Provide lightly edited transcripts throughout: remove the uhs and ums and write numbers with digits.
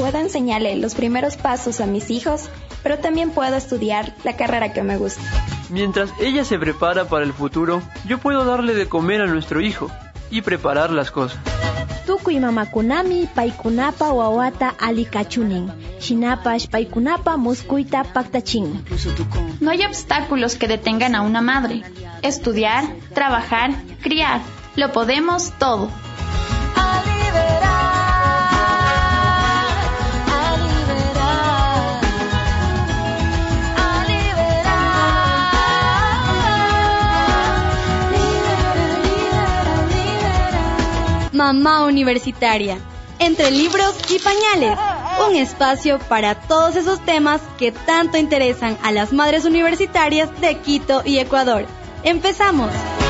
puedo enseñarle los primeros pasos a mis hijos, pero también puedo estudiar la carrera que me gusta. Mientras ella se prepara para el futuro, yo puedo darle de comer a nuestro hijo y preparar las cosas. Tukuy mamakunami paykunapa wawata alikachunin. Shinapash paykunapa muskuyta paktachin. No hay obstáculos que detengan a una madre. Estudiar, trabajar, criar. Lo podemos todo. Mamá Universitaria, entre libros y pañales, un espacio para todos esos temas que tanto interesan a las madres universitarias de Quito y Ecuador. ¡Empezamos!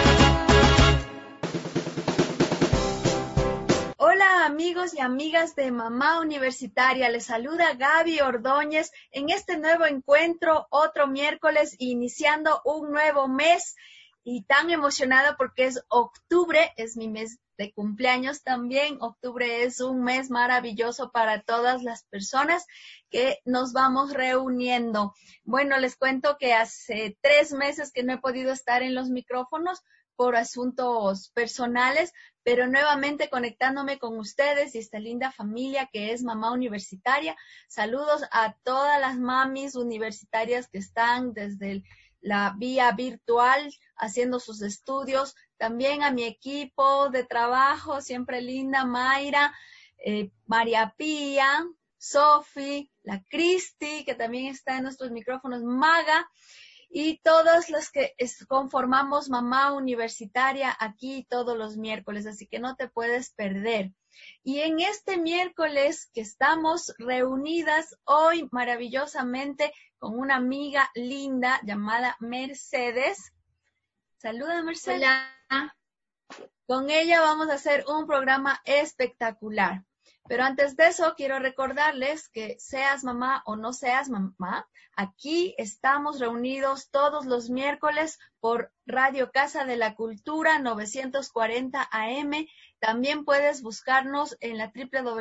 Hola amigos y amigas de Mamá Universitaria, les saluda Gaby Ordóñez en este nuevo encuentro, otro miércoles, iniciando un nuevo mes y tan emocionada porque es octubre, es mi mes de cumpleaños también. Octubre es un mes maravilloso para todas las personas que nos vamos reuniendo. Bueno, les cuento que hace 3 meses que no he podido estar en los micrófonos por asuntos personales, pero nuevamente conectándome con ustedes y esta linda familia que es Mamá Universitaria. Saludos a todas las mamis universitarias que están desde la vía virtual haciendo sus estudios. También a mi equipo de trabajo, siempre linda, Mayra, María Pía, Sofi, la Cristi, que también está en nuestros micrófonos, Maga, y todas las que conformamos Mamá Universitaria aquí todos los miércoles, así que no te puedes perder. Y en este miércoles que estamos reunidas hoy maravillosamente con una amiga linda llamada Mercedes. Saluda, Mercedes. Hola. Con ella vamos a hacer un programa espectacular. Pero antes de eso, quiero recordarles que seas mamá o no seas mamá, aquí estamos reunidos todos los miércoles por Radio Casa de la Cultura 940 AM. También puedes buscarnos en la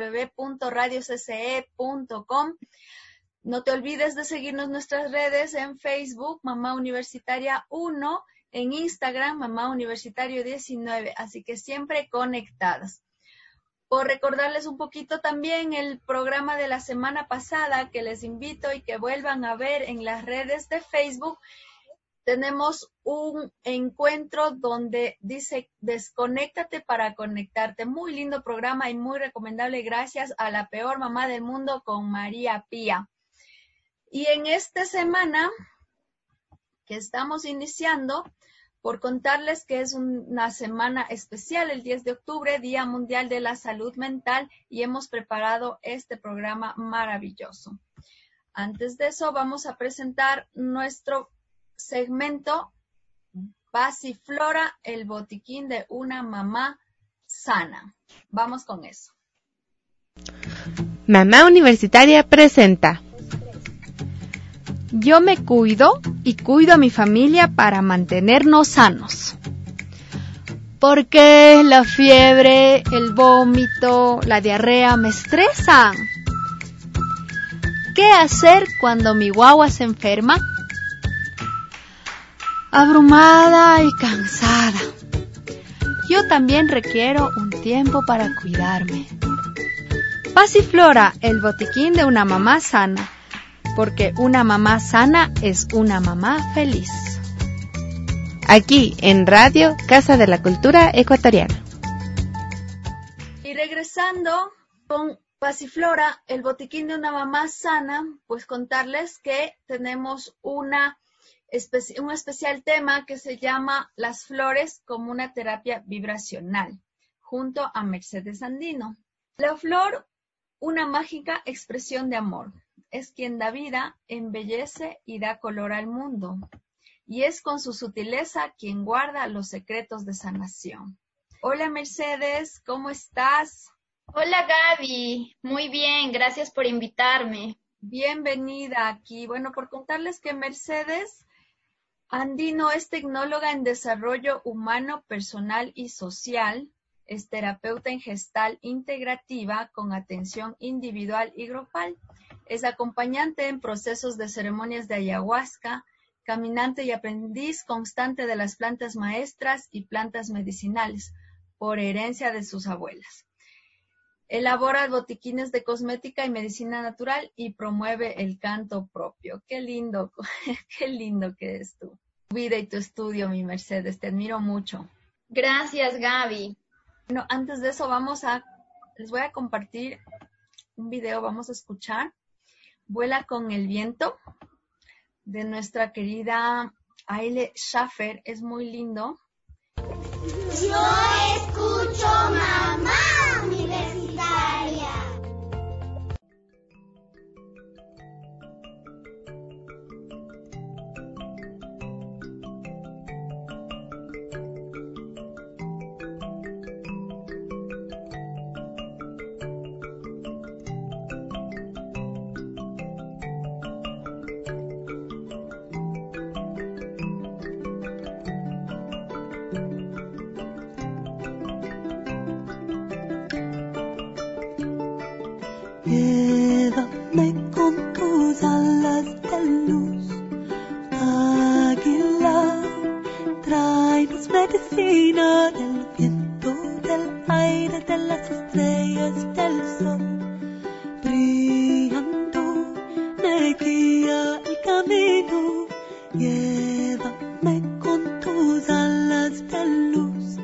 www.radiocce.com. No te olvides de seguirnos en nuestras redes en Facebook, Mamá Universitaria 1, en Instagram, Mamá Universitario 19, así que siempre conectadas. Por recordarles un poquito también el programa de la semana pasada, que les invito y que vuelvan a ver en las redes de Facebook. Tenemos un encuentro donde dice desconéctate para conectarte. Muy lindo programa y muy recomendable gracias a la peor mamá del mundo con María Pía. Y en esta semana que estamos iniciando, por contarles que es una semana especial, el 10 de octubre, Día Mundial de la Salud Mental, y hemos preparado este programa maravilloso. Antes de eso, vamos a presentar nuestro segmento Pasiflora, el botiquín de una mamá sana. Vamos con eso. Mamá Universitaria presenta. Yo me cuido y cuido a mi familia para mantenernos sanos. Porque la fiebre, el vómito, la diarrea me estresan. ¿Qué hacer cuando mi guagua se enferma? Abrumada y cansada. Yo también requiero un tiempo para cuidarme. Pasiflora, el botiquín de una mamá sana. Porque una mamá sana es una mamá feliz. Aquí en Radio Casa de la Cultura Ecuatoriana. Y regresando con Pasiflora, el botiquín de una mamá sana, pues contarles que tenemos un especial tema que se llama Las flores como una terapia vibracional, junto a Mercedes Andino. La flor, una mágica expresión de amor. Es quien da vida, embellece y da color al mundo. Y es con su sutileza quien guarda los secretos de sanación. Hola Mercedes, ¿cómo estás? Hola Gaby, muy bien, gracias por invitarme. Bienvenida aquí. Bueno, por contarles que Mercedes Andino es tecnóloga en desarrollo humano, personal y social. Es terapeuta en gestal integrativa con atención individual y grupal. Es acompañante en procesos de ceremonias de ayahuasca, caminante y aprendiz constante de las plantas maestras y plantas medicinales, por herencia de sus abuelas. Elabora botiquines de cosmética y medicina natural y promueve el canto propio. Qué lindo que es tu vida y tu estudio, mi Mercedes. Te admiro mucho. Gracias, Gaby. Bueno, antes de eso les voy a compartir un video, vamos a escuchar Vuela con el viento de nuestra querida Aile Schaffer. Es muy lindo. Yo escucho Mamá Universitaria. Llévame con tus alas de luz, águila, tráenos medicina del viento, del aire, de las estrellas, del sol. Brillando me guía el camino, llévame con tus alas de luz,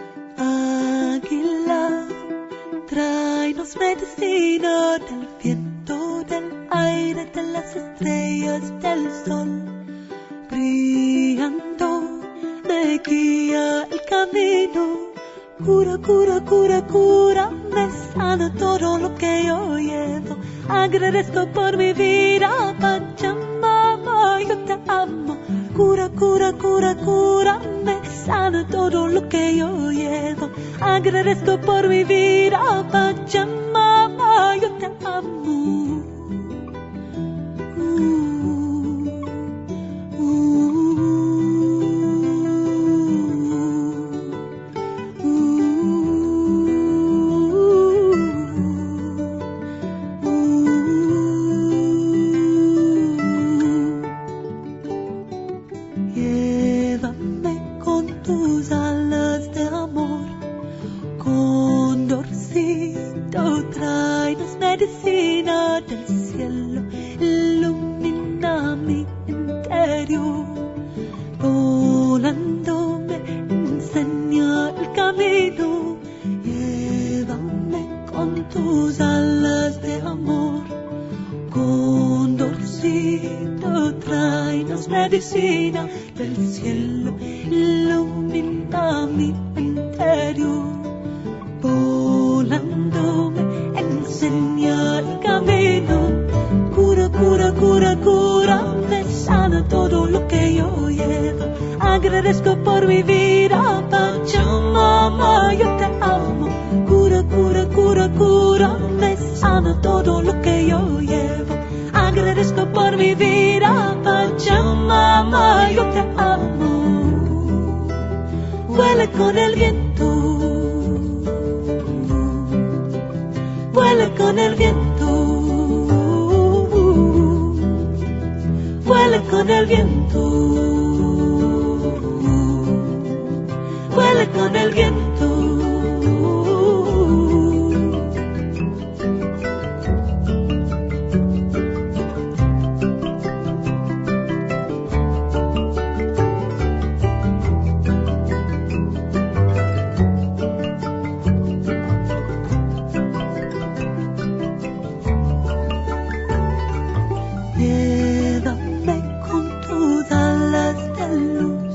águila, tráenos medicina del viento, del aire, de las estrellas, del sol. Brillando me guía el camino. Cura, cura, cura, cura, me sana todo lo que yo llevo. Agradezco por mi vida, Pachamama, yo te amo. Cura, cura, cura, cura, me sana todo lo que yo llevo. Agradezco por mi vida, Pachamama, yo te amo. Llévame con tus alas de amor, condorcito, tráenos medicina del cielo, ilumina mi interior. Volando me enseña el camino, llévame con tus alas de amor, condorcito, tráenos medicina del cielo, ilumina mi interior. Volando me enseña el camino, cura, cura, cura, cura, me sana todo lo que yo llevo. Agradezco por mi vida, Pachamama, yo te amo. Cura, cura, cura, cura, me sana todo lo que yo llevo. Agradezco por mi vida, Pachamama, yo te amo. Vuela con el viento, vuela con el viento, vuela con el viento, vuela con el viento. Llévame con tus alas de luz,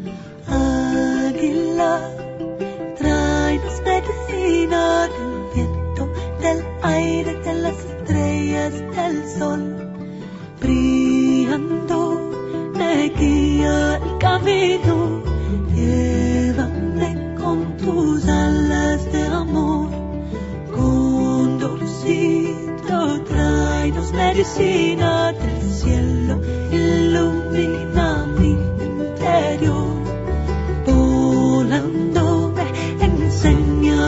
águila, tráenos medicina del viento, del aire, de las estrellas, del sol. Brillando me guía el camino, llévame con tus alas de amor, condorcito, tráenos medicina del cielo, ilumina mi interior. Volando me enseña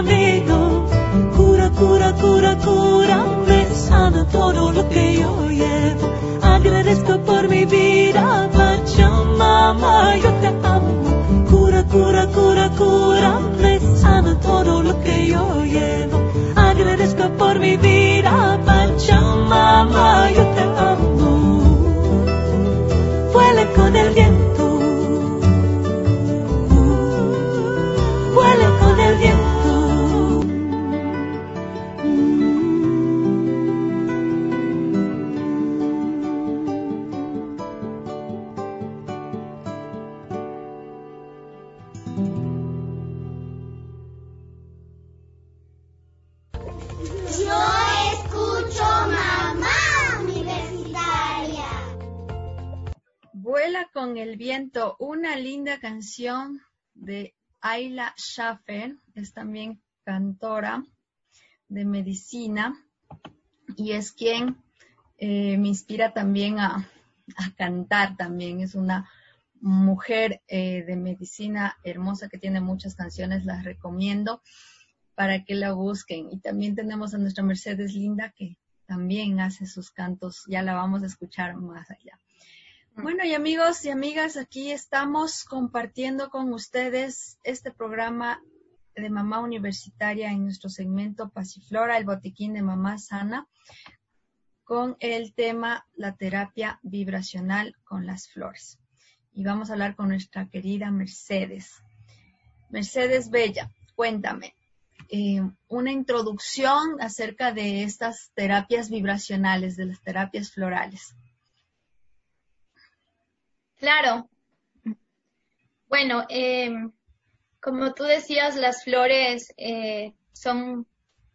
camino. Cura, cura, cura, cura, me sana todo lo que yo llevo. Agradezco por mi vida, Pachamama, yo te amo. Cura, cura, cura, cura, me sana todo lo que yo llevo. Agradezco por mi vida, Pachamama, yo te amo. Vuela con el viento, vuela con el viento. Yo escucho Mamá Universitaria. Vuela con el viento, una linda canción de Ayla Schaffer, es también cantora de medicina y es quien me inspira también a cantar también. Es una mujer de medicina hermosa que tiene muchas canciones, las recomiendo para que la busquen. Y también tenemos a nuestra Mercedes Linda que también hace sus cantos, ya la vamos a escuchar más allá. Bueno, y amigos y amigas, aquí estamos compartiendo con ustedes este programa de Mamá Universitaria en nuestro segmento Pasiflora, el botiquín de Mamá Sana, con el tema la terapia vibracional con las flores. Y vamos a hablar con nuestra querida Mercedes. Mercedes Bella, cuéntame una introducción acerca de estas terapias vibracionales, de las terapias florales. Claro. Bueno, como tú decías, las flores son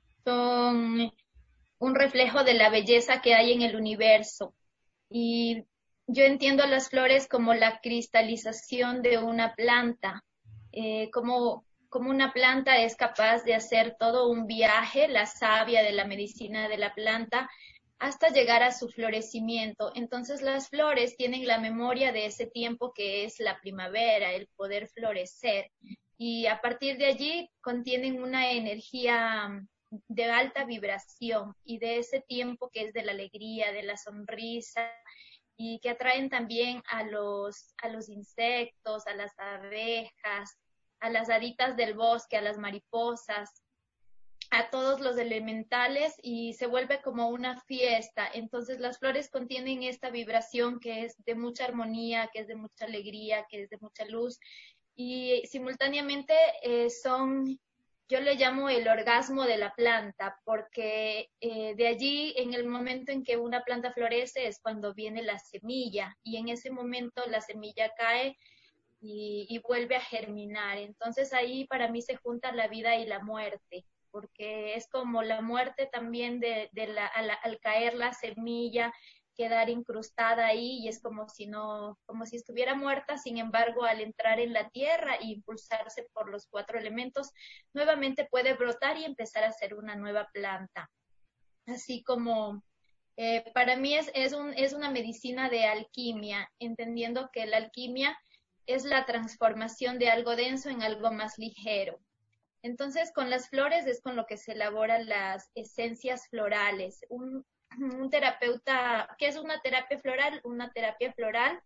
un reflejo de la belleza que hay en el universo. Y yo entiendo las flores como la cristalización de una planta, como una planta es capaz de hacer todo un viaje, la savia de la medicina de la planta, hasta llegar a su florecimiento. Entonces las flores tienen la memoria de ese tiempo que es la primavera, el poder florecer. Y a partir de allí contienen una energía de alta vibración y de ese tiempo que es de la alegría, de la sonrisa, y que atraen también a los insectos, a las abejas, a las haditas del bosque, a las mariposas, a todos los elementales, y se vuelve como una fiesta. Entonces las flores contienen esta vibración que es de mucha armonía, que es de mucha alegría, que es de mucha luz, y simultáneamente yo le llamo el orgasmo de la planta, porque de allí, en el momento en que una planta florece, es cuando viene la semilla, y en ese momento la semilla cae y vuelve a germinar. Entonces ahí para mí se junta la vida y la muerte, porque es como la muerte también al caer la semilla, quedar incrustada ahí, y es como si estuviera muerta. Sin embargo, al entrar en la tierra e impulsarse por los 4 elementos, nuevamente puede brotar y empezar a ser una nueva planta. Así como para mí es una medicina de alquimia, entendiendo que la alquimia es la transformación de algo denso en algo más ligero. Entonces, con las flores es con lo que se elaboran las esencias florales. Un terapeuta, ¿qué es una terapia floral? Una terapia floral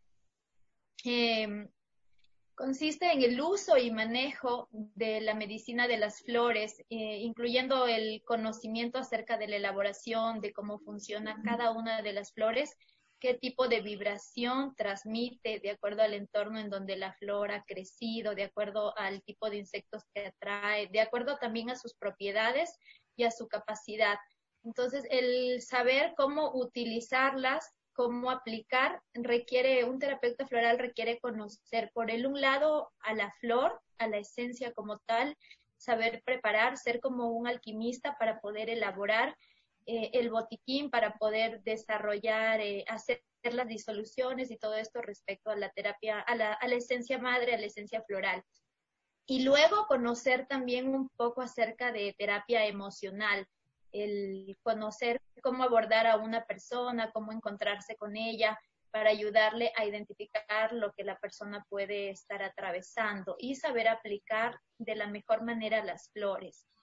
consiste en el uso y manejo de la medicina de las flores, incluyendo el conocimiento acerca de la elaboración, de cómo funciona cada una de las flores, qué tipo de vibración transmite de acuerdo al entorno en donde la flor ha crecido, de acuerdo al tipo de insectos que atrae, de acuerdo también a sus propiedades y a su capacidad. Entonces, el saber cómo utilizarlas, cómo aplicar, un terapeuta floral requiere conocer por un lado a la flor, a la esencia como tal, saber preparar, ser como un alquimista para poder elaborar el botiquín, para poder desarrollar, hacer las disoluciones y todo esto respecto a la terapia, a la esencia madre, a la esencia floral. Y luego conocer también un poco acerca de terapia emocional, el conocer cómo abordar a una persona, cómo encontrarse con ella, para ayudarle a identificar lo que la persona puede estar atravesando y saber aplicar de la mejor manera las flores.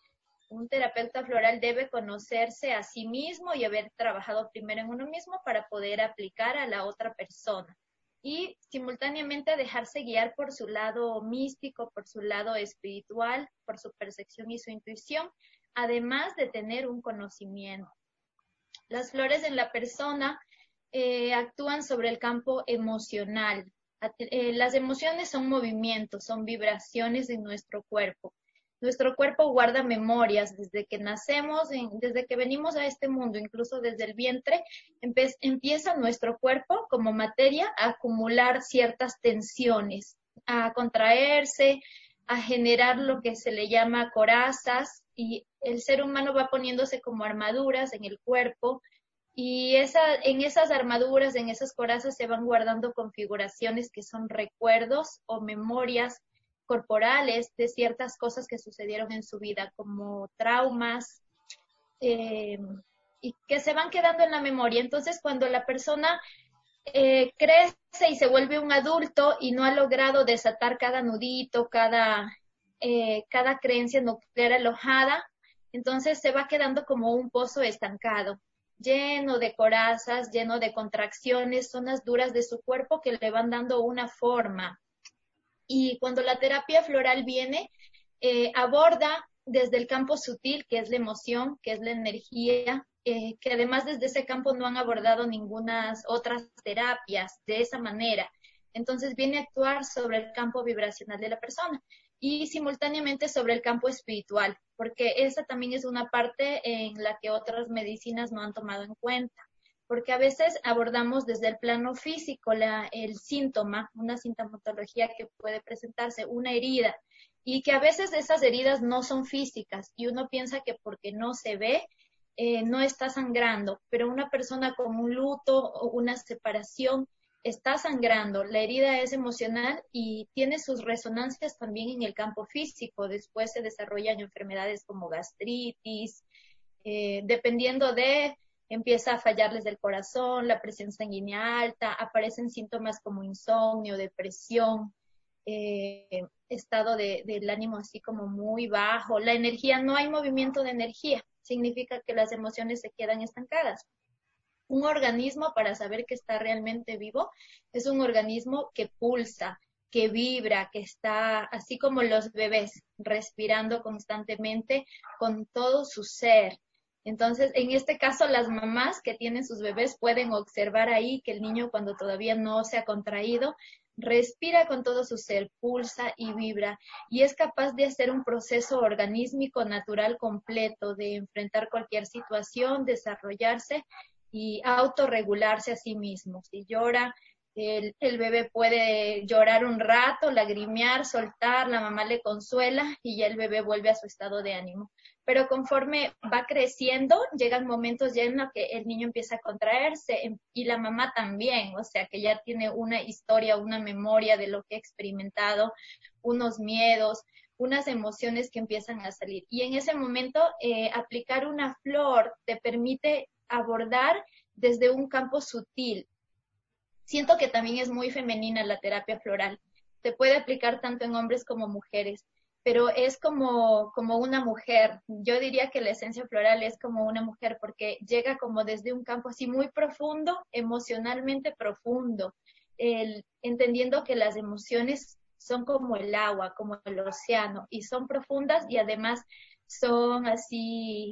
Un terapeuta floral debe conocerse a sí mismo y haber trabajado primero en uno mismo para poder aplicar a la otra persona. Y simultáneamente dejarse guiar por su lado místico, por su lado espiritual, por su percepción y su intuición, además de tener un conocimiento. Las flores en la persona actúan sobre el campo emocional. Las emociones son movimientos, son vibraciones en nuestro cuerpo. Nuestro cuerpo guarda memorias desde que nacemos, desde que venimos a este mundo, incluso desde el vientre, empieza nuestro cuerpo como materia a acumular ciertas tensiones, a contraerse, a generar lo que se le llama corazas, y el ser humano va poniéndose como armaduras en el cuerpo, y en esas armaduras, en esas corazas se van guardando configuraciones que son recuerdos o memorias corporales de ciertas cosas que sucedieron en su vida, como traumas, y que se van quedando en la memoria. Entonces, cuando la persona crece y se vuelve un adulto y no ha logrado desatar cada nudito, cada creencia nuclear alojada, entonces se va quedando como un pozo estancado, lleno de corazas, lleno de contracciones, zonas duras de su cuerpo que le van dando una forma. Y cuando la terapia floral viene, aborda desde el campo sutil, que es la emoción, que es la energía, que además desde ese campo no han abordado ninguna otras terapias de esa manera. Entonces viene a actuar sobre el campo vibracional de la persona y simultáneamente sobre el campo espiritual, porque esa también es una parte en la que otras medicinas no han tomado en cuenta. Porque a veces abordamos desde el plano físico el síntoma, una sintomatología que puede presentarse, una herida, y que a veces esas heridas no son físicas, y uno piensa que porque no se ve, no está sangrando, pero una persona con un luto o una separación está sangrando, la herida es emocional y tiene sus resonancias también en el campo físico, después se desarrollan enfermedades como gastritis, dependiendo empieza a fallarles del corazón, la presión sanguínea alta, aparecen síntomas como insomnio, depresión, estado del ánimo así como muy bajo, la energía, no hay movimiento de energía, significa que las emociones se quedan estancadas. Un organismo, para saber que está realmente vivo, es un organismo que pulsa, que vibra, que está así como los bebés, respirando constantemente con todo su ser. Entonces, en este caso, las mamás que tienen sus bebés pueden observar ahí que el niño, cuando todavía no se ha contraído, respira con todo su ser, pulsa y vibra, y es capaz de hacer un proceso organísmico natural completo, de enfrentar cualquier situación, desarrollarse y autorregularse a sí mismo. Si llora, el bebé puede llorar un rato, lagrimear, soltar, la mamá le consuela y ya el bebé vuelve a su estado de ánimo. Pero conforme va creciendo, llegan momentos ya en los que el niño empieza a contraerse y la mamá también, o sea que ya tiene una historia, una memoria de lo que ha experimentado, unos miedos, unas emociones que empiezan a salir. Y en ese momento, aplicar una flor te permite abordar desde un campo sutil. Siento que también es muy femenina la terapia floral. Se puede aplicar tanto en hombres como mujeres, pero es como una mujer. Yo diría que la esencia floral es como una mujer porque llega como desde un campo así muy profundo, emocionalmente profundo, entendiendo que las emociones son como el agua, como el océano, y son profundas y además son así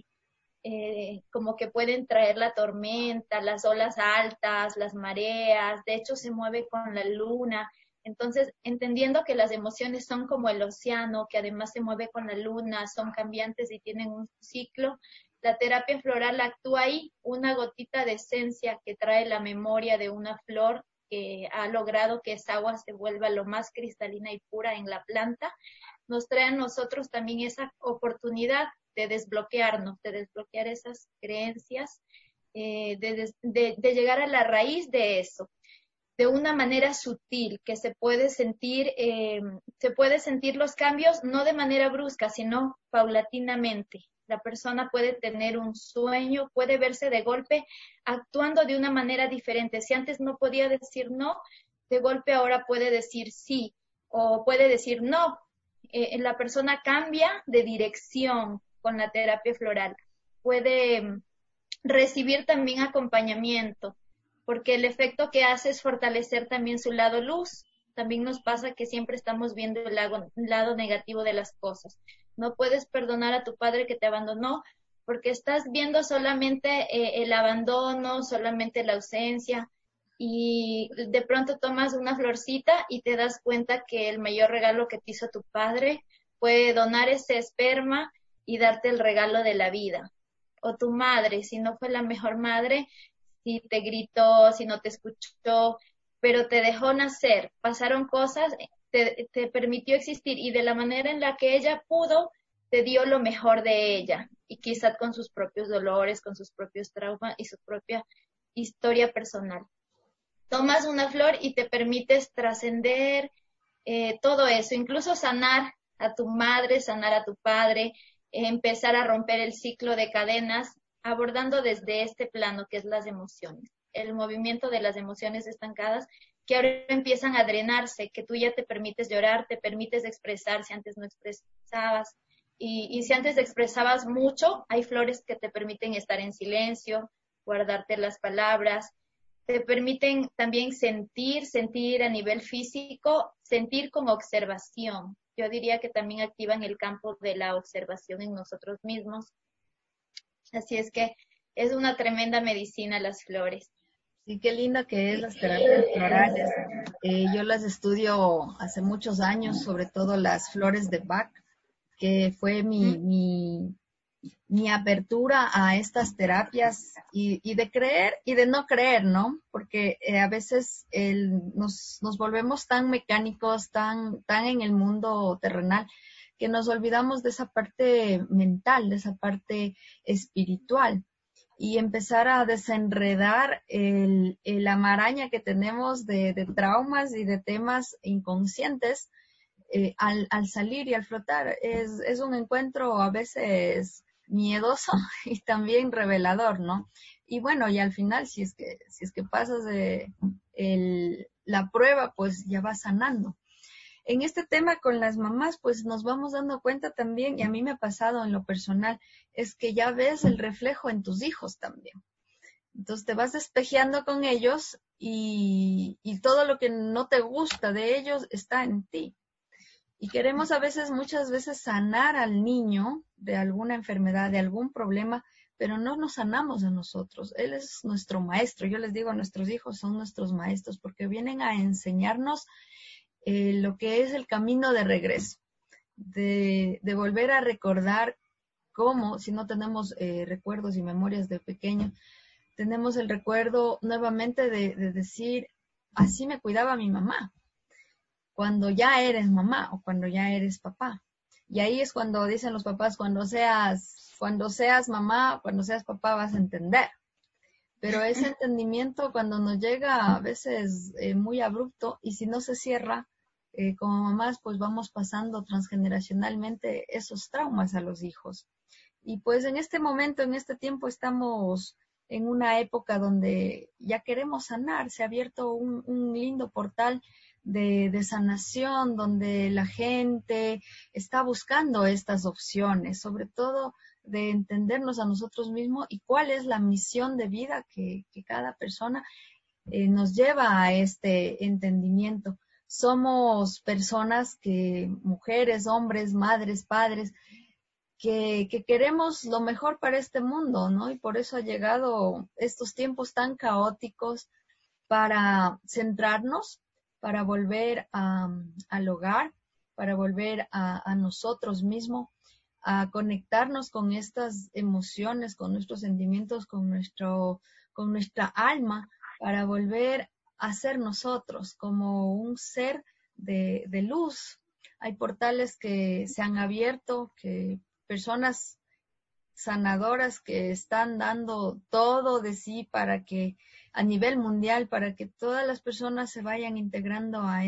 como que pueden traer la tormenta, las olas altas, las mareas, de hecho se mueve con la luna. Entonces, entendiendo que las emociones son como el océano, que además se mueve con la luna, son cambiantes y tienen un ciclo, la terapia floral actúa ahí, una gotita de esencia que trae la memoria de una flor que ha logrado que esa agua se vuelva lo más cristalina y pura en la planta, nos trae a nosotros también esa oportunidad de desbloquearnos, de desbloquear esas creencias, de llegar a la raíz de eso, de una manera sutil, que se puede sentir los cambios no de manera brusca, sino paulatinamente. La persona puede tener un sueño, puede verse de golpe actuando de una manera diferente. Si antes no podía decir no, de golpe ahora puede decir sí, o puede decir no. La persona cambia de dirección, con la terapia floral. Puede recibir también acompañamiento, porque el efecto que hace es fortalecer también su lado luz. También nos pasa que siempre estamos viendo el lado negativo de las cosas. No puedes perdonar a tu padre que te abandonó porque estás viendo solamente el abandono, solamente la ausencia, y de pronto tomas una florcita y te das cuenta que el mayor regalo que te hizo tu padre fue donar ese esperma y darte el regalo de la vida. O tu madre, si no fue la mejor madre, si te gritó, si no te escuchó, pero te dejó nacer, pasaron cosas, te permitió existir, y de la manera en la que ella pudo, te dio lo mejor de ella, y quizás con sus propios dolores, con sus propios traumas y su propia historia personal. Tomas una flor y te permites trascender todo eso, incluso sanar a tu madre, sanar a tu padre, empezar a romper el ciclo de cadenas, abordando desde este plano que es las emociones, el movimiento de las emociones estancadas que ahora empiezan a drenarse, que tú ya te permites llorar, te permites expresar si antes no expresabas, y si antes expresabas mucho, hay flores que te permiten estar en silencio, guardarte las palabras, te permiten también sentir a nivel físico, sentir con observación. Yo diría que también activan el campo de la observación en nosotros mismos. Así es que es una tremenda medicina las flores. Sí, qué lindo que es las terapias florales. Yo las estudio hace muchos años, sobre todo las flores de Bach, que fue mi apertura a estas terapias y de creer y de no creer, ¿no? Porque a veces nos volvemos tan mecánicos, tan en el mundo terrenal, que nos olvidamos de esa parte mental, de esa parte espiritual, y empezar a desenredar la maraña que tenemos de traumas y de temas inconscientes al salir y al flotar. Es un encuentro a veces miedoso y también revelador, ¿no? Y bueno, y al final, si es que pasas la prueba, pues ya vas sanando. En este tema con las mamás, pues nos vamos dando cuenta también, y a mí me ha pasado en lo personal, es que ya ves el reflejo en tus hijos también. Entonces te vas despejeando con ellos y todo lo que no te gusta de ellos está en ti. Y queremos muchas veces sanar al niño de alguna enfermedad, de algún problema, pero no nos sanamos a nosotros. Él es nuestro maestro. Yo les digo, nuestros hijos son nuestros maestros porque vienen a enseñarnos lo que es el camino de regreso, de volver a recordar cómo, si no tenemos recuerdos y memorias de pequeño, tenemos el recuerdo nuevamente de decir, así me cuidaba mi mamá, cuando ya eres mamá o cuando ya eres papá. Y ahí es cuando dicen los papás, cuando seas mamá, cuando seas papá vas a entender. Pero ese entendimiento cuando nos llega a veces muy abrupto, y si no se cierra, como mamás pues vamos pasando transgeneracionalmente esos traumas a los hijos. Y pues en este momento, en este tiempo, estamos en una época donde ya queremos sanar. Se ha abierto un lindo portal de sanación, donde la gente está buscando estas opciones, sobre todo de entendernos a nosotros mismos y cuál es la misión de vida que cada persona nos lleva a este entendimiento. Somos personas mujeres, hombres, madres, padres, que queremos lo mejor para este mundo, ¿no? Y por eso ha llegado estos tiempos tan caóticos para centrarnos, para volver al hogar, para volver a nosotros mismos, a conectarnos con estas emociones, con nuestros sentimientos, con nuestra alma, para volver a ser nosotros como un ser de luz. Hay portales que se han abierto, que personas sanadoras que están dando todo de sí para que a nivel mundial, para que todas las personas se vayan integrando a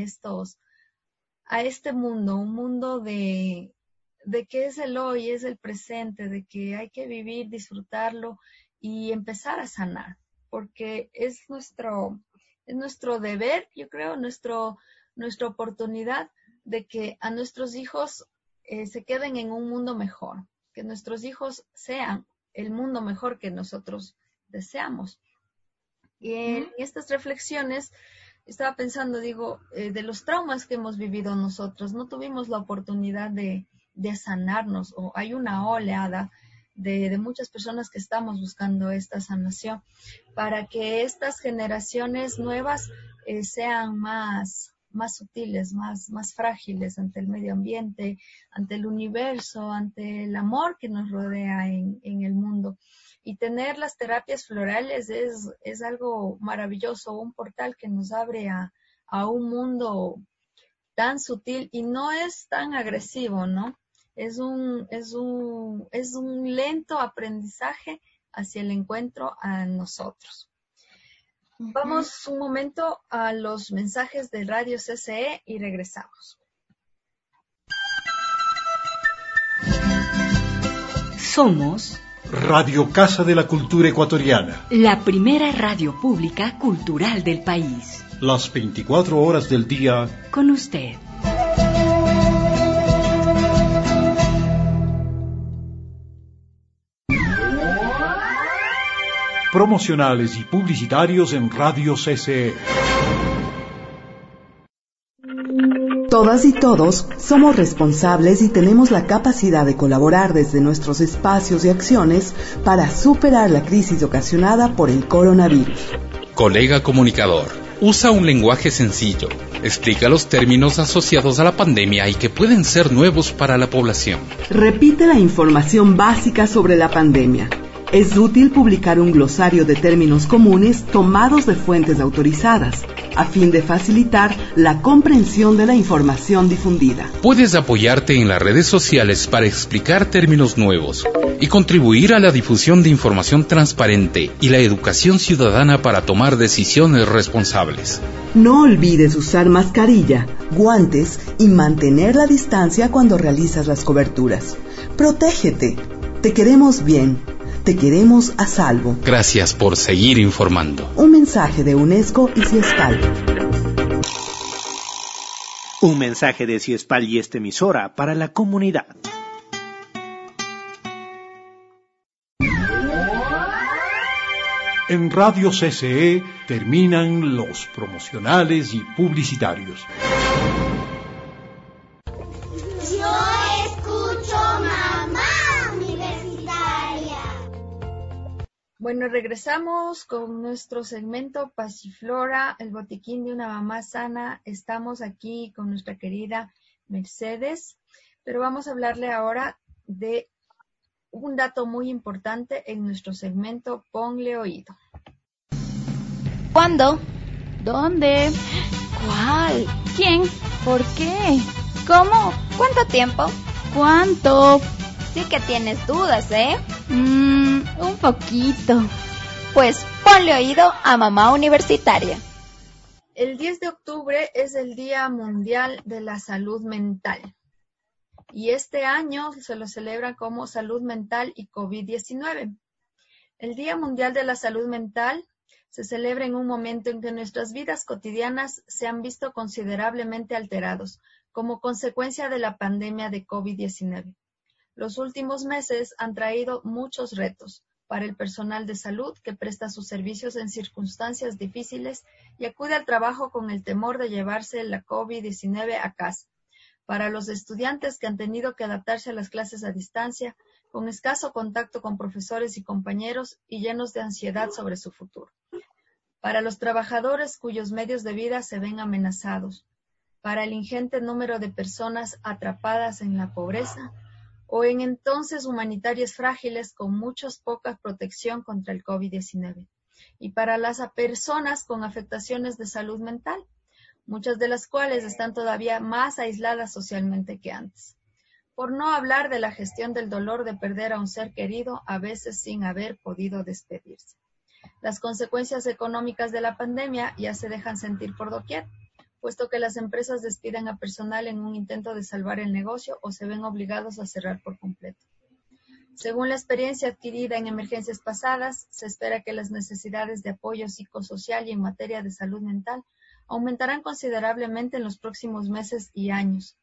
este mundo, un mundo de que es el hoy, es el presente, de que hay que vivir, disfrutarlo y empezar a sanar, porque es nuestro deber, yo creo, nuestra oportunidad de que a nuestros hijos se queden en un mundo mejor, que nuestros hijos sean el mundo mejor que nosotros deseamos. Y en estas reflexiones estaba pensando, digo, de los traumas que hemos vivido nosotros, no tuvimos la oportunidad de sanarnos, o hay una oleada de muchas personas que estamos buscando esta sanación para que estas generaciones nuevas sean más sutiles, más frágiles ante el medio ambiente, ante el universo, ante el amor que nos rodea en el mundo. Y tener las terapias florales es algo maravilloso, un portal que nos abre a un mundo tan sutil y no es tan agresivo, ¿no? Es un lento aprendizaje hacia el encuentro a nosotros. Vamos un momento a los mensajes de Radio CCE y regresamos. Somos Radio Casa de la Cultura Ecuatoriana, la primera radio pública cultural del país. Las 24 horas del día con usted. Promocionales y publicitarios en Radio CCE. Todas y todos somos responsables y tenemos la capacidad de colaborar desde nuestros espacios y acciones para superar la crisis ocasionada por el coronavirus. Colega comunicador, usa un lenguaje sencillo, explica los términos asociados a la pandemia y que pueden ser nuevos para la población. Repite la información básica sobre la pandemia. Es útil publicar un glosario de términos comunes tomados de fuentes autorizadas, a fin de facilitar la comprensión de la información difundida. Puedes apoyarte en las redes sociales para explicar términos nuevos y contribuir a la difusión de información transparente y la educación ciudadana para tomar decisiones responsables. No olvides usar mascarilla, guantes y mantener la distancia cuando realizas las coberturas. Protégete. Te queremos bien. Te queremos a salvo. Gracias por seguir informando. Un mensaje de UNESCO y Ciespal. Un mensaje de Ciespal y esta emisora para la comunidad. En Radio CCE terminan los promocionales y publicitarios. Bueno, regresamos con nuestro segmento Pasiflora, el botiquín de una mamá sana. Estamos aquí con nuestra querida Mercedes, pero vamos a hablarle ahora de un dato muy importante en nuestro segmento Ponle Oído. ¿Cuándo? ¿Dónde? ¿Cuál? ¿Quién? ¿Por qué? ¿Cómo? ¿Cuánto tiempo? ¿Cuánto? Sí que tienes dudas, ¿eh? Un poquito. Pues ponle oído a Mamá Universitaria. El 10 de octubre es el Día Mundial de la Salud Mental. Y este año se lo celebra como Salud Mental y COVID-19. El Día Mundial de la Salud Mental se celebra en un momento en que nuestras vidas cotidianas se han visto considerablemente alterados como consecuencia de la pandemia de COVID-19. Los últimos meses han traído muchos retos para el personal de salud que presta sus servicios en circunstancias difíciles y acude al trabajo con el temor de llevarse la COVID-19 a casa. Para los estudiantes que han tenido que adaptarse a las clases a distancia, con escaso contacto con profesores y compañeros y llenos de ansiedad sobre su futuro. Para los trabajadores cuyos medios de vida se ven amenazados. Para el ingente número de personas atrapadas en la pobreza, o en entonces humanitarias frágiles con poca protección contra el COVID-19, y para las personas con afectaciones de salud mental, muchas de las cuales están todavía más aisladas socialmente que antes. Por no hablar de la gestión del dolor de perder a un ser querido, a veces sin haber podido despedirse. Las consecuencias económicas de la pandemia ya se dejan sentir por doquier, puesto que las empresas despiden a personal en un intento de salvar el negocio o se ven obligados a cerrar por completo. Según la experiencia adquirida en emergencias pasadas, se espera que las necesidades de apoyo psicosocial y en materia de salud mental aumentarán considerablemente en los próximos meses y años.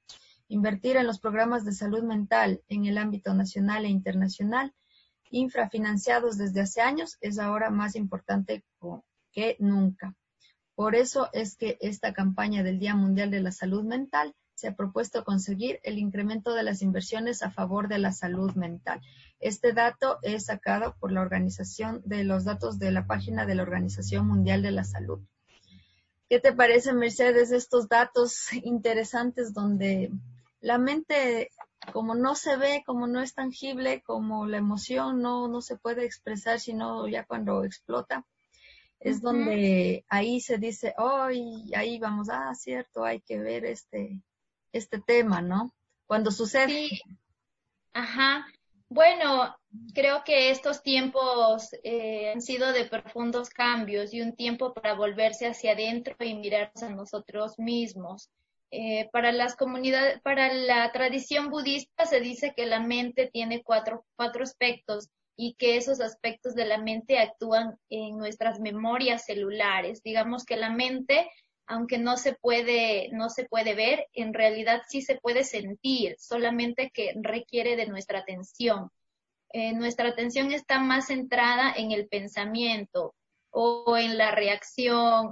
Invertir en los programas de salud mental en el ámbito nacional e internacional, infrafinanciados desde hace años, es ahora más importante que nunca. Por eso es que esta campaña del Día Mundial de la Salud Mental se ha propuesto conseguir el incremento de las inversiones a favor de la salud mental. Este dato es sacado por la organización de los datos de la página de la Organización Mundial de la Salud. ¿Qué te parece, Mercedes, estos datos interesantes donde la mente, como no se ve, como no es tangible, como la emoción no se puede expresar, sino ya cuando explota, es donde ahí se dice, ahí vamos, cierto, hay que ver este tema, ¿no? Cuando sucede. Sí. Ajá. Bueno, creo que estos tiempos han sido de profundos cambios y un tiempo para volverse hacia adentro y mirarnos a nosotros mismos. Para las comunidades, para la tradición budista se dice que la mente tiene cuatro aspectos y que esos aspectos de la mente actúan en nuestras memorias celulares. Digamos que la mente, aunque no se puede ver, en realidad sí se puede sentir, solamente que requiere de nuestra atención. Nuestra atención está más centrada en el pensamiento o en la reacción,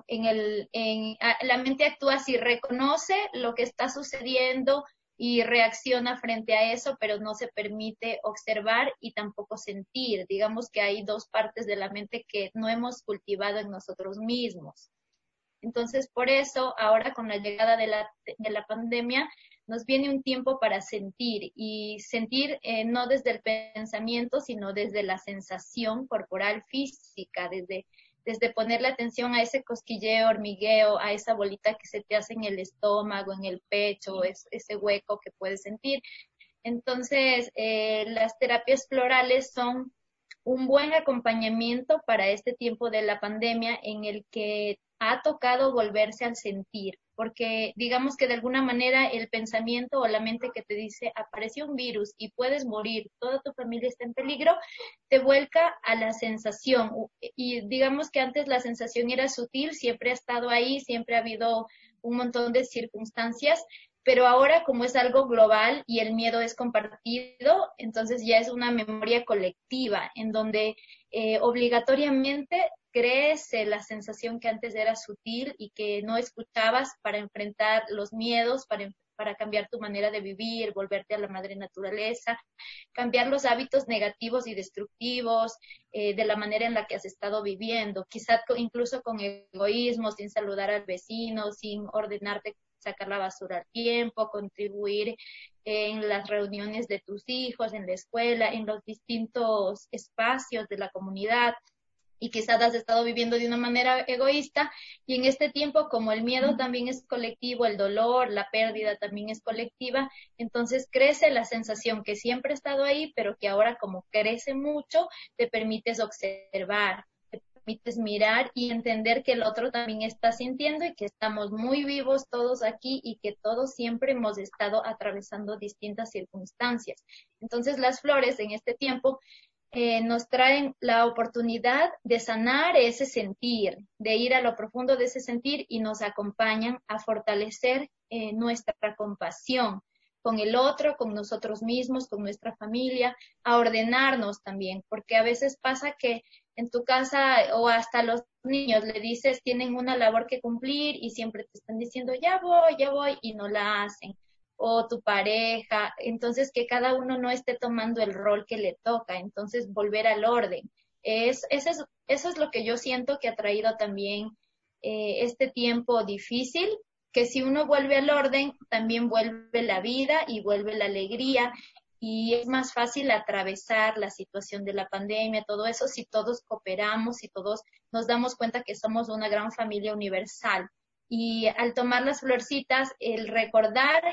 la mente actúa si reconoce lo que está sucediendo y reacciona frente a eso, pero no se permite observar y tampoco sentir. Digamos que hay dos partes de la mente que no hemos cultivado en nosotros mismos. Entonces, por eso, ahora con la llegada de la pandemia, nos viene un tiempo para sentir, y sentir no desde el pensamiento, sino desde la sensación corporal física, desde ponerle atención a ese cosquilleo, hormigueo, a esa bolita que se te hace en el estómago, en el pecho, ese hueco que puedes sentir. Entonces, las terapias florales son un buen acompañamiento para este tiempo de la pandemia en el que ha tocado volverse al sentir, porque digamos que de alguna manera el pensamiento o la mente que te dice apareció un virus y puedes morir, toda tu familia está en peligro, te vuelca a la sensación. Y digamos que antes la sensación era sutil, siempre ha estado ahí, siempre ha habido un montón de circunstancias, pero ahora como es algo global y el miedo es compartido, entonces ya es una memoria colectiva en donde obligatoriamente crece la sensación que antes era sutil y que no escuchabas para enfrentar los miedos, para cambiar tu manera de vivir, volverte a la madre naturaleza, cambiar los hábitos negativos y destructivos de la manera en la que has estado viviendo, quizás incluso con egoísmo, sin saludar al vecino, sin ordenarte sacar la basura al tiempo, contribuir en las reuniones de tus hijos, en la escuela, en los distintos espacios de la comunidad. Y quizás has estado viviendo de una manera egoísta, y en este tiempo, como el miedo también es colectivo, el dolor, la pérdida también es colectiva, entonces crece la sensación que siempre ha estado ahí, pero que ahora como crece mucho, te permites observar, te permites mirar y entender que el otro también está sintiendo y que estamos muy vivos todos aquí y que todos siempre hemos estado atravesando distintas circunstancias. Entonces las flores en este tiempo nos traen la oportunidad de sanar ese sentir, de ir a lo profundo de ese sentir, y nos acompañan a fortalecer nuestra compasión con el otro, con nosotros mismos, con nuestra familia, a ordenarnos también, porque a veces pasa que en tu casa o hasta los niños le dices tienen una labor que cumplir y siempre te están diciendo ya voy y no la hacen. O tu pareja, entonces que cada uno no esté tomando el rol que le toca, entonces volver al orden. Eso es lo que yo siento que ha traído también este tiempo difícil, que si uno vuelve al orden, también vuelve la vida y vuelve la alegría, y es más fácil atravesar la situación de la pandemia, todo eso, si todos cooperamos, si todos nos damos cuenta que somos una gran familia universal. Y al tomar las florcitas, el recordar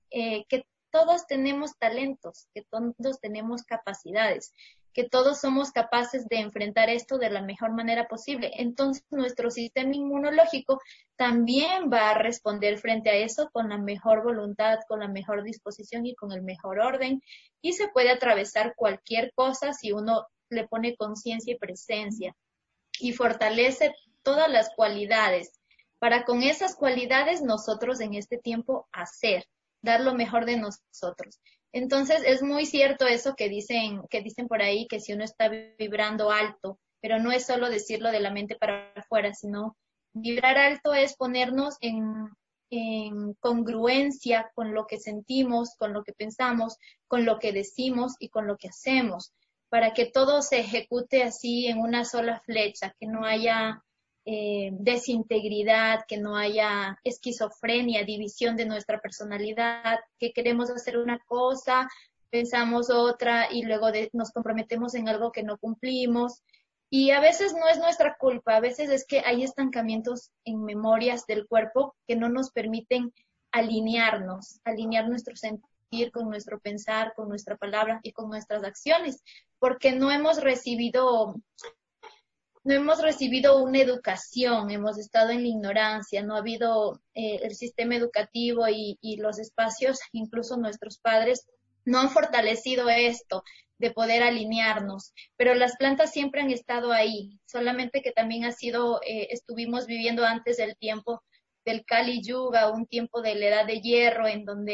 que todos tenemos talentos, que todos tenemos capacidades, que todos somos capaces de enfrentar esto de la mejor manera posible. Entonces nuestro sistema inmunológico también va a responder frente a eso con la mejor voluntad, con la mejor disposición y con el mejor orden, y se puede atravesar cualquier cosa si uno le pone conciencia y presencia y fortalece todas las cualidades, para con esas cualidades nosotros en este tiempo hacer. dar lo mejor de nosotros. Entonces es muy cierto eso que dicen por ahí, que si uno está vibrando alto, pero no es solo decirlo de la mente para afuera, sino vibrar alto es ponernos en congruencia con lo que sentimos, con lo que pensamos, con lo que decimos y con lo que hacemos, para que todo se ejecute así en una sola flecha, que no haya desintegridad, que no haya esquizofrenia, división de nuestra personalidad, que queremos hacer una cosa, pensamos otra y luego nos comprometemos en algo que no cumplimos. Y a veces no es nuestra culpa, a veces es que hay estancamientos en memorias del cuerpo que no nos permiten alinear nuestro sentir con nuestro pensar, con nuestra palabra y con nuestras acciones, porque no hemos recibido una educación, hemos estado en la ignorancia, no ha habido el sistema educativo y los espacios, incluso nuestros padres, no han fortalecido esto de poder alinearnos, pero las plantas siempre han estado ahí, solamente que también estuvimos viviendo antes del tiempo del Kali Yuga, un tiempo de la edad de hierro,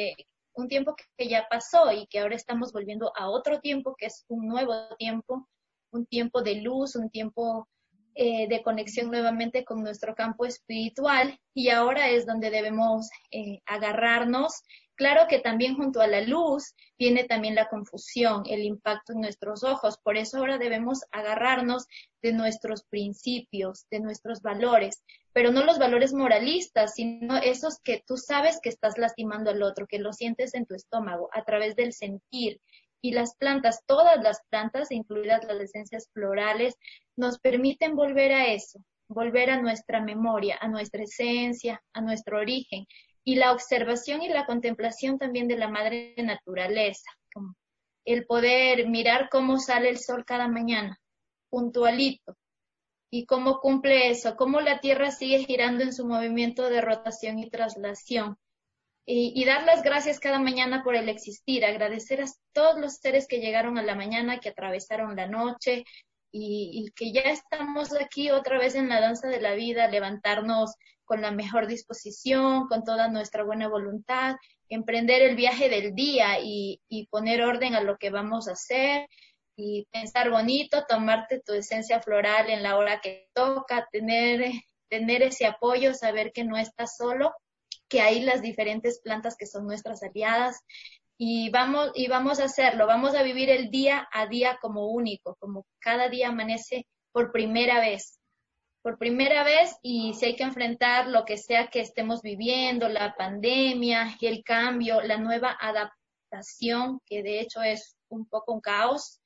un tiempo que ya pasó y que ahora estamos volviendo a otro tiempo que es un nuevo tiempo, un tiempo de luz, un tiempo de conexión nuevamente con nuestro campo espiritual, y ahora es donde debemos agarrarnos. Claro que también junto a la luz viene también la confusión, el impacto en nuestros ojos, por eso ahora debemos agarrarnos de nuestros principios, de nuestros valores, pero no los valores moralistas, sino esos que tú sabes que estás lastimando al otro, que lo sientes en tu estómago a través del sentir. Y las plantas, todas las plantas, incluidas las esencias florales, nos permiten volver a eso, volver a nuestra memoria, a nuestra esencia, a nuestro origen. Y la observación y la contemplación también de la madre naturaleza, como el poder mirar cómo sale el sol cada mañana, puntualito, y cómo cumple eso, cómo la Tierra sigue girando en su movimiento de rotación y traslación. Y dar las gracias cada mañana por el existir, agradecer a todos los seres que llegaron a la mañana, que atravesaron la noche y que ya estamos aquí otra vez en la danza de la vida, levantarnos con la mejor disposición, con toda nuestra buena voluntad, emprender el viaje del día y poner orden a lo que vamos a hacer y pensar bonito, tomarte tu esencia floral en la hora que toca, tener ese apoyo, saber que no estás solo, que hay las diferentes plantas que son nuestras aliadas y vamos a hacerlo, vamos a vivir el día a día como único, como cada día amanece por primera vez, y si hay que enfrentar lo que sea que estemos viviendo, la pandemia, el cambio, la nueva adaptación, que de hecho es un poco un caos,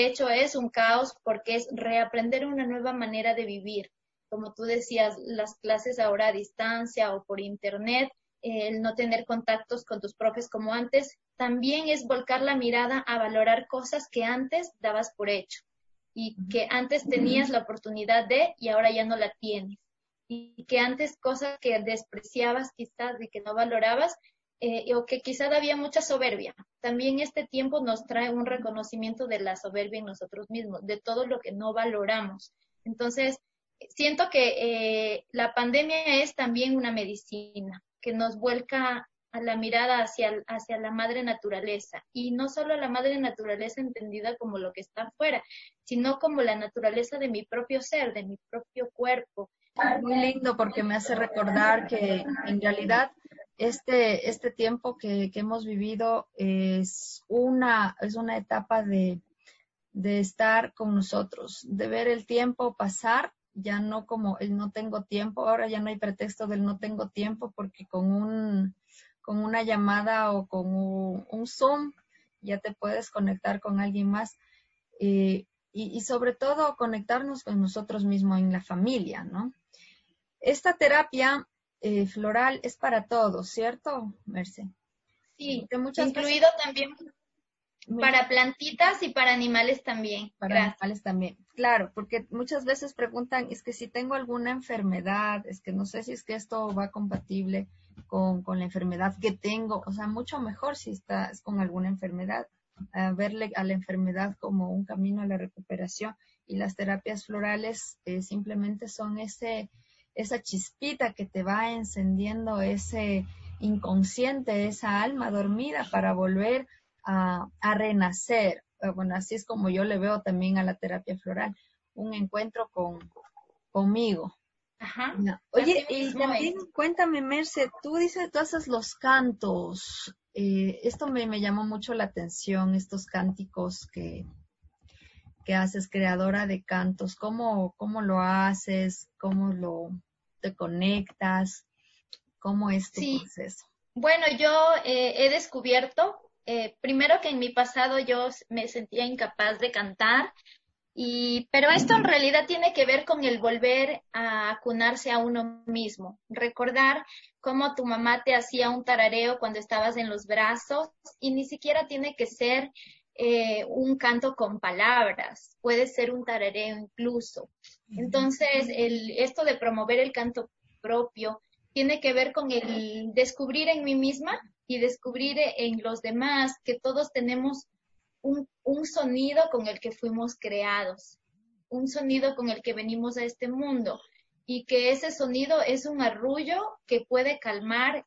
porque es reaprender una nueva manera de vivir. Como tú decías, las clases ahora a distancia o por internet, el no tener contactos con tus profes como antes, también es volcar la mirada a valorar cosas que antes dabas por hecho y que antes tenías la oportunidad de y ahora ya no la tienes. Y que antes cosas que despreciabas quizás y que no valorabas o que quizás había mucha soberbia. También este tiempo nos trae un reconocimiento de la soberbia en nosotros mismos, de todo lo que no valoramos. Entonces, siento que la pandemia es también una medicina que nos vuelca a la mirada hacia la madre naturaleza, y no solo la madre naturaleza entendida como lo que está afuera, sino como la naturaleza de mi propio ser, de mi propio cuerpo. Muy lindo, porque me hace recordar que en realidad este tiempo que hemos vivido es una etapa de estar con nosotros, de ver el tiempo pasar, ya no como el no tengo tiempo, ahora ya no hay pretexto del no tengo tiempo, porque con una llamada o con un Zoom ya te puedes conectar con alguien más y sobre todo conectarnos con nosotros mismos en la familia, ¿no? Esta terapia floral es para todos, ¿cierto, Merce? Sí, incluido también para plantitas y para animales también. Para animales también, claro, porque muchas veces preguntan, es que si tengo alguna enfermedad, es que no sé si es que esto va compatible con la enfermedad que tengo, o sea, mucho mejor si estás con alguna enfermedad, verle a la enfermedad como un camino a la recuperación, y las terapias florales simplemente son esa chispita que te va encendiendo ese inconsciente, esa alma dormida, para volver a renacer. Bueno, así es como yo le veo también a la terapia floral, un encuentro conmigo. Ajá. Oye, y también cuéntame, Merce, tú dices, tú haces los cantos. Esto me llamó mucho la atención, estos cánticos que haces, creadora de cantos. ¿Cómo lo haces? ¿Cómo te conectas? ¿Cómo es tu proceso? Bueno, yo he descubierto, primero, que en mi pasado yo me sentía incapaz de cantar, pero esto en realidad tiene que ver con el volver a acunarse a uno mismo, recordar cómo tu mamá te hacía un tarareo cuando estabas en los brazos, y ni siquiera tiene que ser un canto con palabras, puede ser un tarareo incluso. Entonces, esto de promover el canto propio tiene que ver con el descubrir en mí misma y descubrir en los demás que todos tenemos un sonido con el que fuimos creados, un sonido con el que venimos a este mundo, y que ese sonido es un arrullo que puede calmar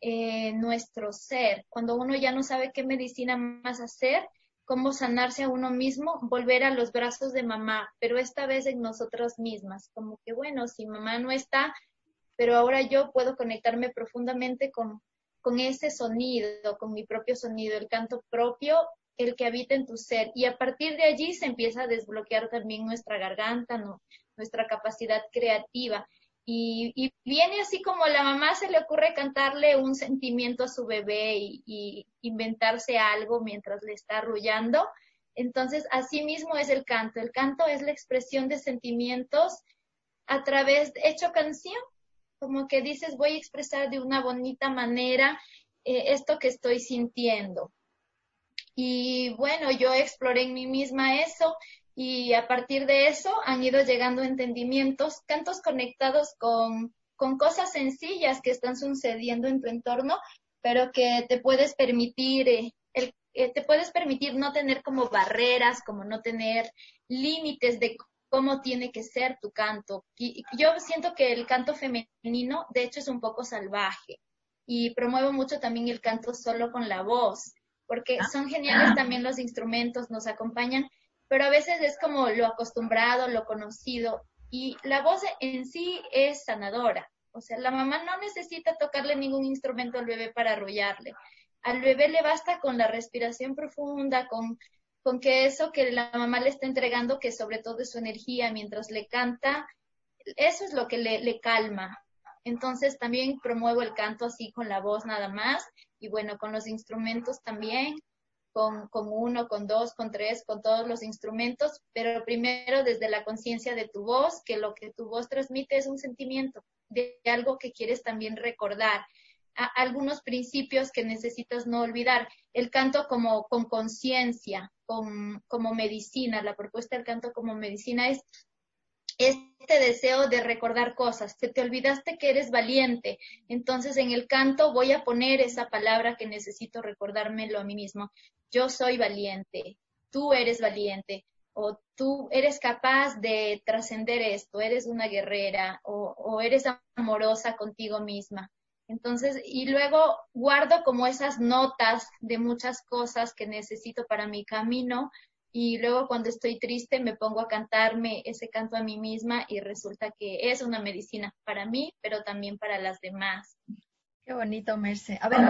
nuestro ser. Cuando uno ya no sabe qué medicina más hacer, cómo sanarse a uno mismo, volver a los brazos de mamá, pero esta vez en nosotras mismas, como que bueno, si mamá no está, pero ahora yo puedo conectarme profundamente con ese sonido, con mi propio sonido, el canto propio, el que habita en tu ser, y a partir de allí se empieza a desbloquear también nuestra garganta, ¿no? Nuestra capacidad creativa, y viene así como a la mamá se le ocurre cantarle un sentimiento a su bebé y inventarse algo mientras le está arrullando. Entonces, así mismo es el canto es la expresión de sentimientos a través, hecho canción, como que dices, voy a expresar de una bonita manera esto que estoy sintiendo. Y bueno, yo exploré en mí misma eso, y a partir de eso han ido llegando entendimientos, cantos conectados con cosas sencillas que están sucediendo en tu entorno, pero que te puedes permitir, te puedes permitir no tener como barreras, como no tener límites de cómo tiene que ser tu canto. Y yo siento que el canto femenino, de hecho, es un poco salvaje, y promuevo mucho también el canto solo con la voz, porque son geniales también los instrumentos, nos acompañan, pero a veces es como lo acostumbrado, lo conocido, y la voz en sí es sanadora. O sea, la mamá no necesita tocarle ningún instrumento al bebé para arrullarle. Al bebé le basta con la respiración profunda, con que eso que la mamá le está entregando, que sobre todo es su energía mientras le canta, eso es lo que le calma. Entonces también promuevo el canto así con la voz nada más, y bueno, con los instrumentos también, con uno, con dos, con tres, con todos los instrumentos, pero primero desde la conciencia de tu voz, que lo que tu voz transmite es un sentimiento de algo que quieres también recordar, algunos principios que necesitas no olvidar. El canto como con conciencia, como medicina, la propuesta del canto como medicina es este deseo de recordar cosas. Te olvidaste que eres valiente, entonces en el canto voy a poner esa palabra que necesito recordármelo a mí mismo. Yo soy valiente, tú eres valiente, o tú eres capaz de trascender esto, eres una guerrera, o eres amorosa contigo misma. Entonces, y luego guardo como esas notas de muchas cosas que necesito para mi camino, y luego cuando estoy triste me pongo a cantarme ese canto a mí misma, y resulta que es una medicina para mí, pero también para las demás. Qué bonito, Merce. A ver,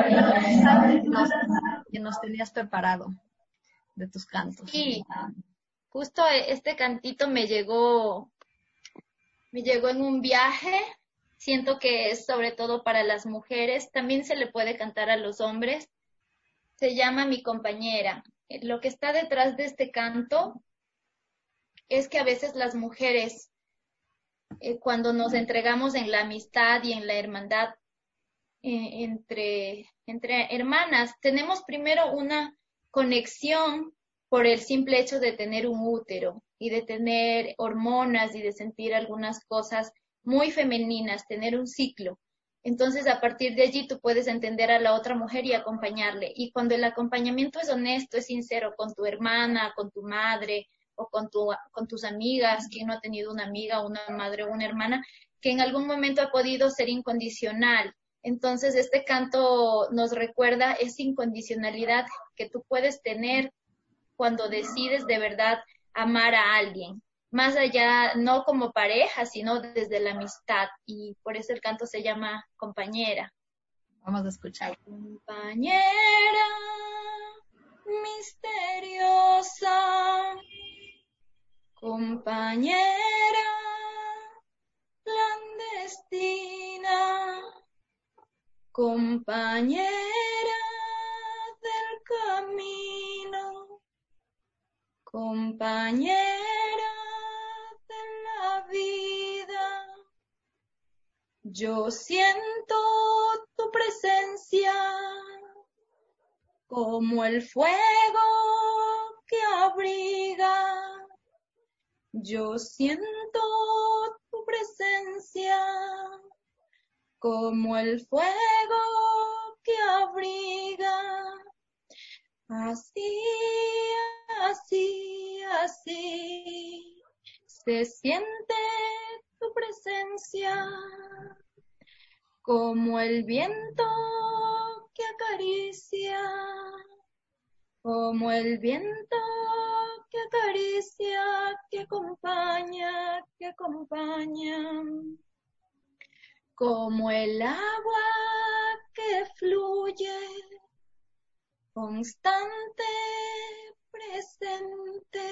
que nos tenías preparado de tus cantos. Sí, justo este cantito me llegó en un viaje. Siento que es sobre todo para las mujeres, también se le puede cantar a los hombres. Se llama Mi Compañera. Lo que está detrás de este canto es que a veces las mujeres, cuando nos entregamos en la amistad y en la hermandad entre hermanas, tenemos primero una conexión por el simple hecho de tener un útero y de tener hormonas y de sentir algunas cosas muy femeninas, tener un ciclo. Entonces, a partir de allí tú puedes entender a la otra mujer y acompañarle. Y cuando el acompañamiento es honesto, es sincero con tu hermana, con tu madre o con tus amigas, quien no ha tenido una amiga, una madre o una hermana, que en algún momento ha podido ser incondicional. Entonces este canto nos recuerda esa incondicionalidad que tú puedes tener cuando decides de verdad amar a alguien. Más allá, no como pareja, sino desde la amistad. Y por eso el canto se llama Compañera. Vamos a escuchar. Compañera misteriosa, compañera clandestina, compañera del camino, compañera de la vida. Yo siento tu presencia como el fuego que abriga. Yo siento tu presencia como el fuego que abriga. Así, así, así se siente tu presencia como el viento que acaricia, como el viento que acaricia, que acompaña, como el agua que fluye, constante, presente,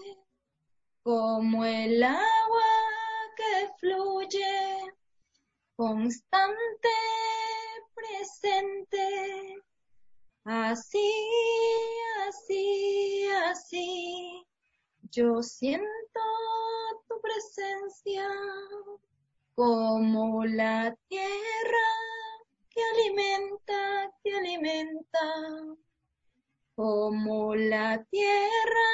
como el agua que fluye, constante, presente. Así, así, así, yo siento tu presencia como la tierra que alimenta, como la tierra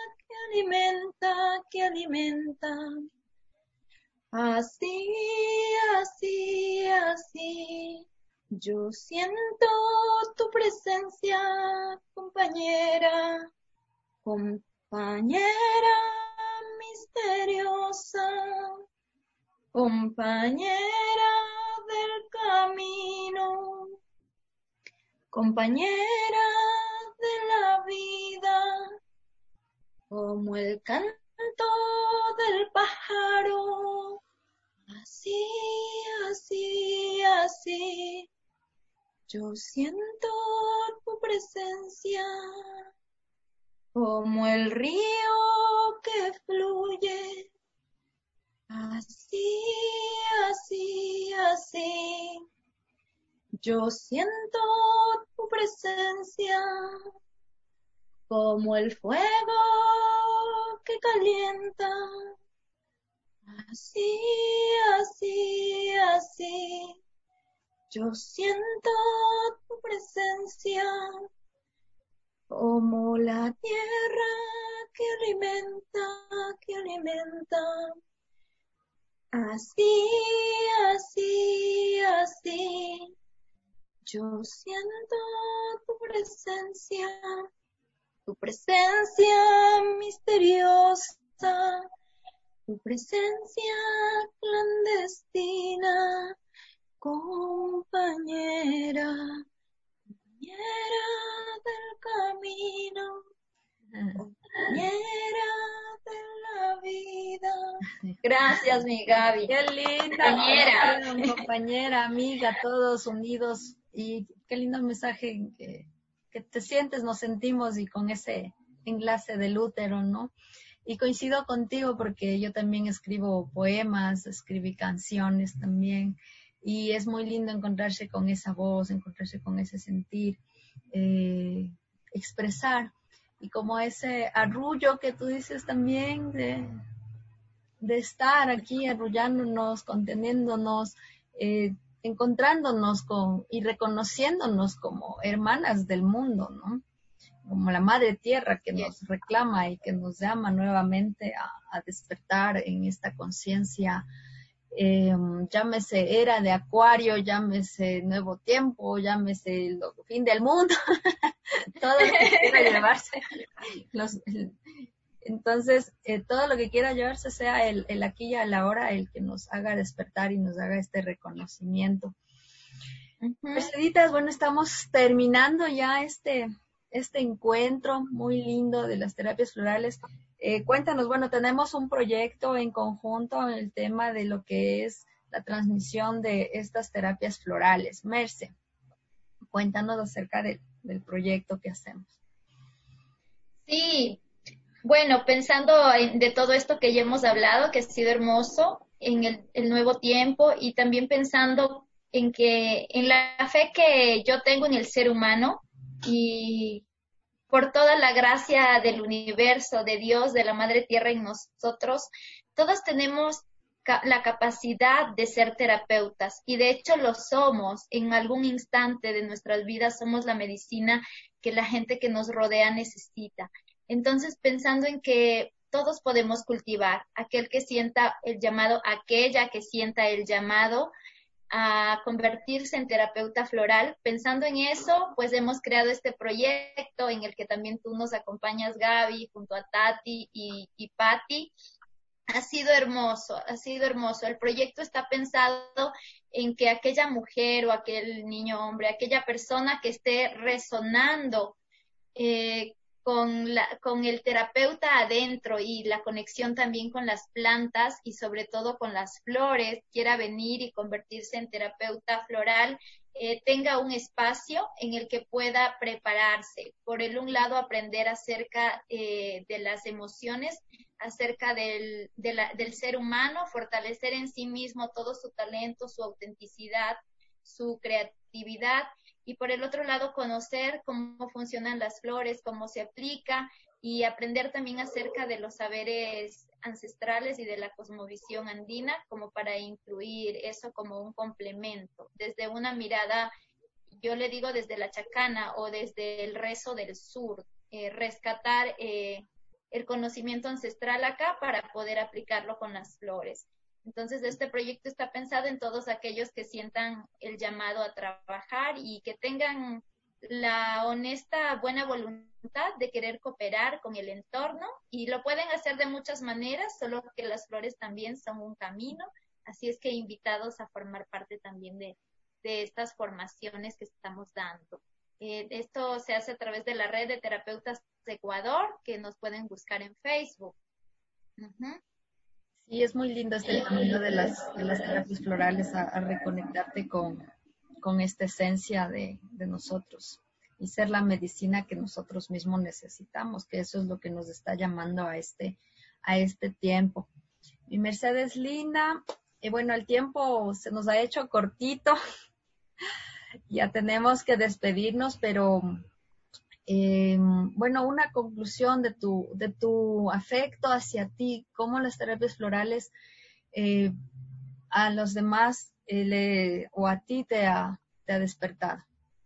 que alimenta. Así, así, así, yo siento tu presencia, compañera, compañera misteriosa, compañera del camino, compañera de la vida, como el canto del pájaro. Así, así, así, yo siento tu presencia, como el río que fluye. Así, así, así, yo siento tu presencia, como el fuego que calienta. Así, así, así, yo siento tu presencia, como la tierra que alimenta. Así, así, así, yo siento tu presencia misteriosa, tu presencia clandestina, compañera del camino, compañera de la vida. Gracias, mi Gaby. Qué linda, compañera, amiga, todos unidos, y qué lindo mensaje que te sientes, nos sentimos, y con ese enlace del útero, ¿no? Y coincido contigo porque yo también escribo poemas, escribí canciones también, y es muy lindo encontrarse con esa voz, encontrarse con ese sentir, expresar, y como ese arrullo que tú dices también de estar aquí arrullándonos, conteniéndonos, encontrándonos y reconociéndonos como hermanas del mundo, ¿no? Como la madre tierra que nos reclama y que nos llama nuevamente a despertar en esta conciencia, llámese era de Acuario, llámese nuevo tiempo, llámese el fin del mundo, todo lo que quiera llevarse. Entonces, todo lo que quiera llevarse sea el aquí y a la hora, el que nos haga despertar y nos haga este reconocimiento. Merceditas, bueno, estamos terminando ya este encuentro muy lindo de las terapias florales. Cuéntanos, bueno, tenemos un proyecto en conjunto en el tema de lo que es la transmisión de estas terapias florales. Merce, cuéntanos acerca del proyecto que hacemos. Sí, bueno, pensando de todo esto que ya hemos hablado, que ha sido hermoso en el nuevo tiempo, y también pensando en la fe que yo tengo en el ser humano, y por toda la gracia del universo, de Dios, de la Madre Tierra en nosotros, todos tenemos la capacidad de ser terapeutas, y de hecho lo somos. En algún instante de nuestras vidas somos la medicina que la gente que nos rodea necesita. Entonces, pensando en que todos podemos cultivar, aquel que sienta el llamado, aquella que sienta el llamado a convertirse en terapeuta floral. Pensando en eso, pues hemos creado este proyecto en el que también tú nos acompañas, Gaby, junto a Tati y Patti. Ha sido hermoso, ha sido hermoso. El proyecto está pensado en que aquella mujer o aquel niño hombre, aquella persona que esté resonando con el terapeuta adentro, y la conexión también con las plantas y sobre todo con las flores, quiera venir y convertirse en terapeuta floral, tenga un espacio en el que pueda prepararse. Por un lado, aprender acerca de las emociones, acerca del ser humano, fortalecer en sí mismo todo su talento, su autenticidad, su creatividad, y por el otro lado conocer cómo funcionan las flores, cómo se aplica, y aprender también acerca de los saberes ancestrales y de la cosmovisión andina, como para incluir eso como un complemento, desde una mirada, yo le digo desde la chacana o desde el rezo del sur, rescatar el conocimiento ancestral acá para poder aplicarlo con las flores. Entonces, este proyecto está pensado en todos aquellos que sientan el llamado a trabajar y que tengan la honesta, buena voluntad de querer cooperar con el entorno, y lo pueden hacer de muchas maneras, solo que las flores también son un camino, así es que invitados a formar parte también de estas formaciones que estamos dando. Esto se hace a través de la red de terapeutas de Ecuador, que nos pueden buscar en Facebook. Sí, es muy lindo este camino de las terapias florales a reconectarte con esta esencia de nosotros y ser la medicina que nosotros mismos necesitamos, que eso es lo que nos está llamando a este tiempo. Mi Mercedes linda, bueno, el tiempo se nos ha hecho cortito, ya tenemos que despedirnos, pero bueno, una conclusión de tu afecto hacia ti, cómo las terapias florales a los demás o a ti te ha despertado.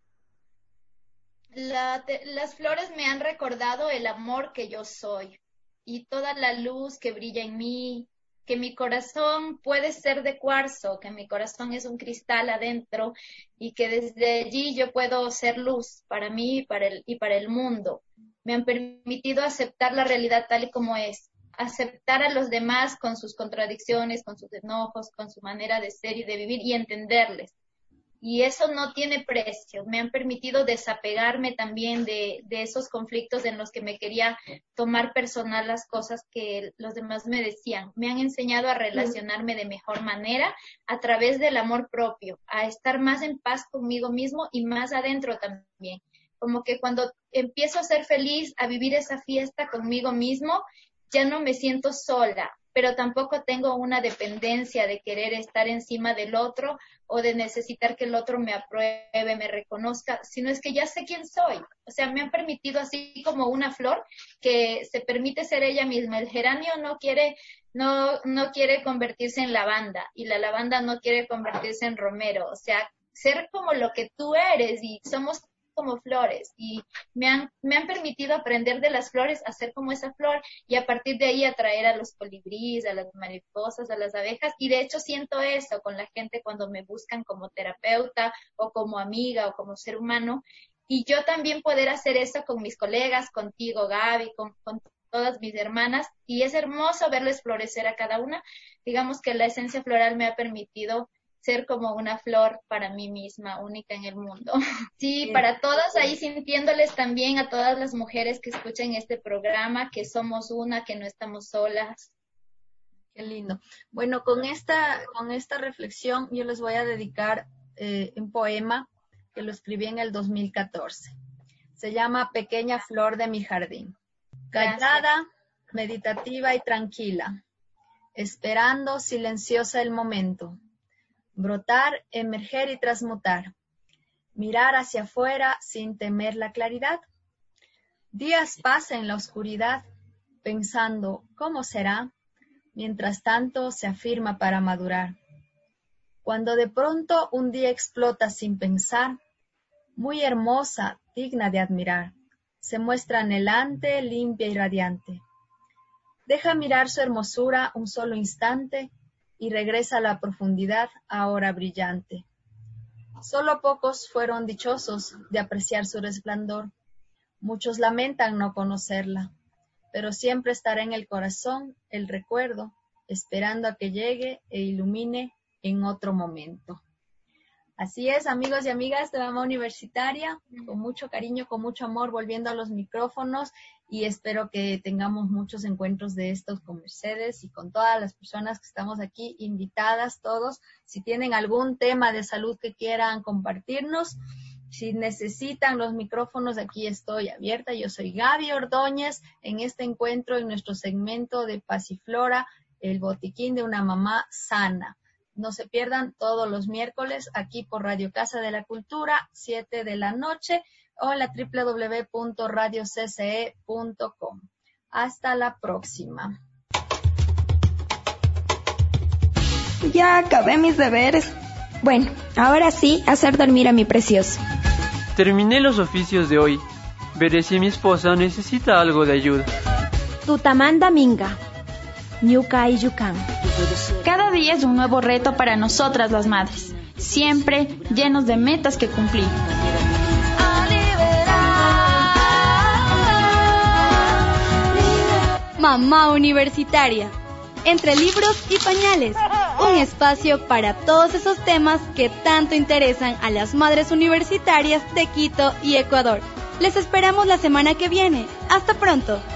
Las flores me han recordado el amor que yo soy y toda la luz que brilla en mí, que mi corazón puede ser de cuarzo, que mi corazón es un cristal adentro y que desde allí yo puedo ser luz para mí y para el mundo. Me han permitido aceptar la realidad tal y como es, aceptar a los demás con sus contradicciones, con sus enojos, con su manera de ser y de vivir, y entenderles. Y eso no tiene precio. Me han permitido desapegarme también de esos conflictos en los que me quería tomar personal las cosas que los demás me decían. Me han enseñado a relacionarme de mejor manera a través del amor propio, a estar más en paz conmigo mismo y más adentro también. Como que cuando empiezo a ser feliz, a vivir esa fiesta conmigo mismo, ya no me siento sola, pero tampoco tengo una dependencia de querer estar encima del otro o de necesitar que el otro me apruebe, me reconozca, sino es que ya sé quién soy. O sea, me han permitido, así como una flor que se permite ser ella misma. El geranio no quiere convertirse en lavanda, y la lavanda no quiere convertirse en romero. O sea, ser como lo que tú eres, y somos como flores, y me han permitido aprender de las flores a ser como esa flor, y a partir de ahí atraer a los colibríes, a las mariposas, a las abejas. Y de hecho siento eso con la gente cuando me buscan como terapeuta o como amiga o como ser humano, y yo también poder hacer eso con mis colegas, contigo, Gaby, con todas mis hermanas, y es hermoso verles florecer a cada una. Digamos que la esencia floral me ha permitido ser como una flor para mí misma, única en el mundo. Sí, para todas ahí sintiéndoles también a todas las mujeres que escuchan este programa, que somos una, que no estamos solas. Qué lindo. Bueno, con esta reflexión yo les voy a dedicar un poema que lo escribí en el 2014. Se llama Pequeña flor de mi jardín. Callada, meditativa y tranquila, esperando silenciosa el momento. Brotar, emerger y transmutar. Mirar hacia afuera sin temer la claridad. Días pasan en la oscuridad, pensando ¿cómo será? Mientras tanto se afirma para madurar. Cuando de pronto un día explota sin pensar, muy hermosa, digna de admirar, se muestra anhelante, limpia y radiante. Deja mirar su hermosura un solo instante y regresa a la profundidad ahora brillante. Solo pocos fueron dichosos de apreciar su resplandor. Muchos lamentan no conocerla, pero siempre estará en el corazón el recuerdo, esperando a que llegue e ilumine en otro momento. Así es, amigos y amigas de Mamá Universitaria, con mucho cariño, con mucho amor, volviendo a los micrófonos, y espero que tengamos muchos encuentros de estos con Mercedes y con todas las personas que estamos aquí, invitadas todos. Si tienen algún tema de salud que quieran compartirnos, si necesitan los micrófonos, aquí estoy abierta. Yo soy Gaby Ordóñez, en este encuentro, en nuestro segmento de Pasiflora, el botiquín de una mamá sana. No se pierdan todos los miércoles aquí por Radio Casa de la Cultura, 7 de la noche, o en la www.radiocce.com. Hasta la próxima. Ya acabé mis deberes. Bueno, ahora sí, hacer dormir a mi precioso. Terminé los oficios de hoy. Veré si mi esposa necesita algo de ayuda. Tutamanda Minga, Ñuka y Yucán. Cada día es un nuevo reto para nosotras las madres, siempre llenos de metas que cumplir. Mamá Universitaria, entre libros y pañales, un espacio para todos esos temas que tanto interesan a las madres universitarias de Quito y Ecuador. Les esperamos la semana que viene. Hasta pronto.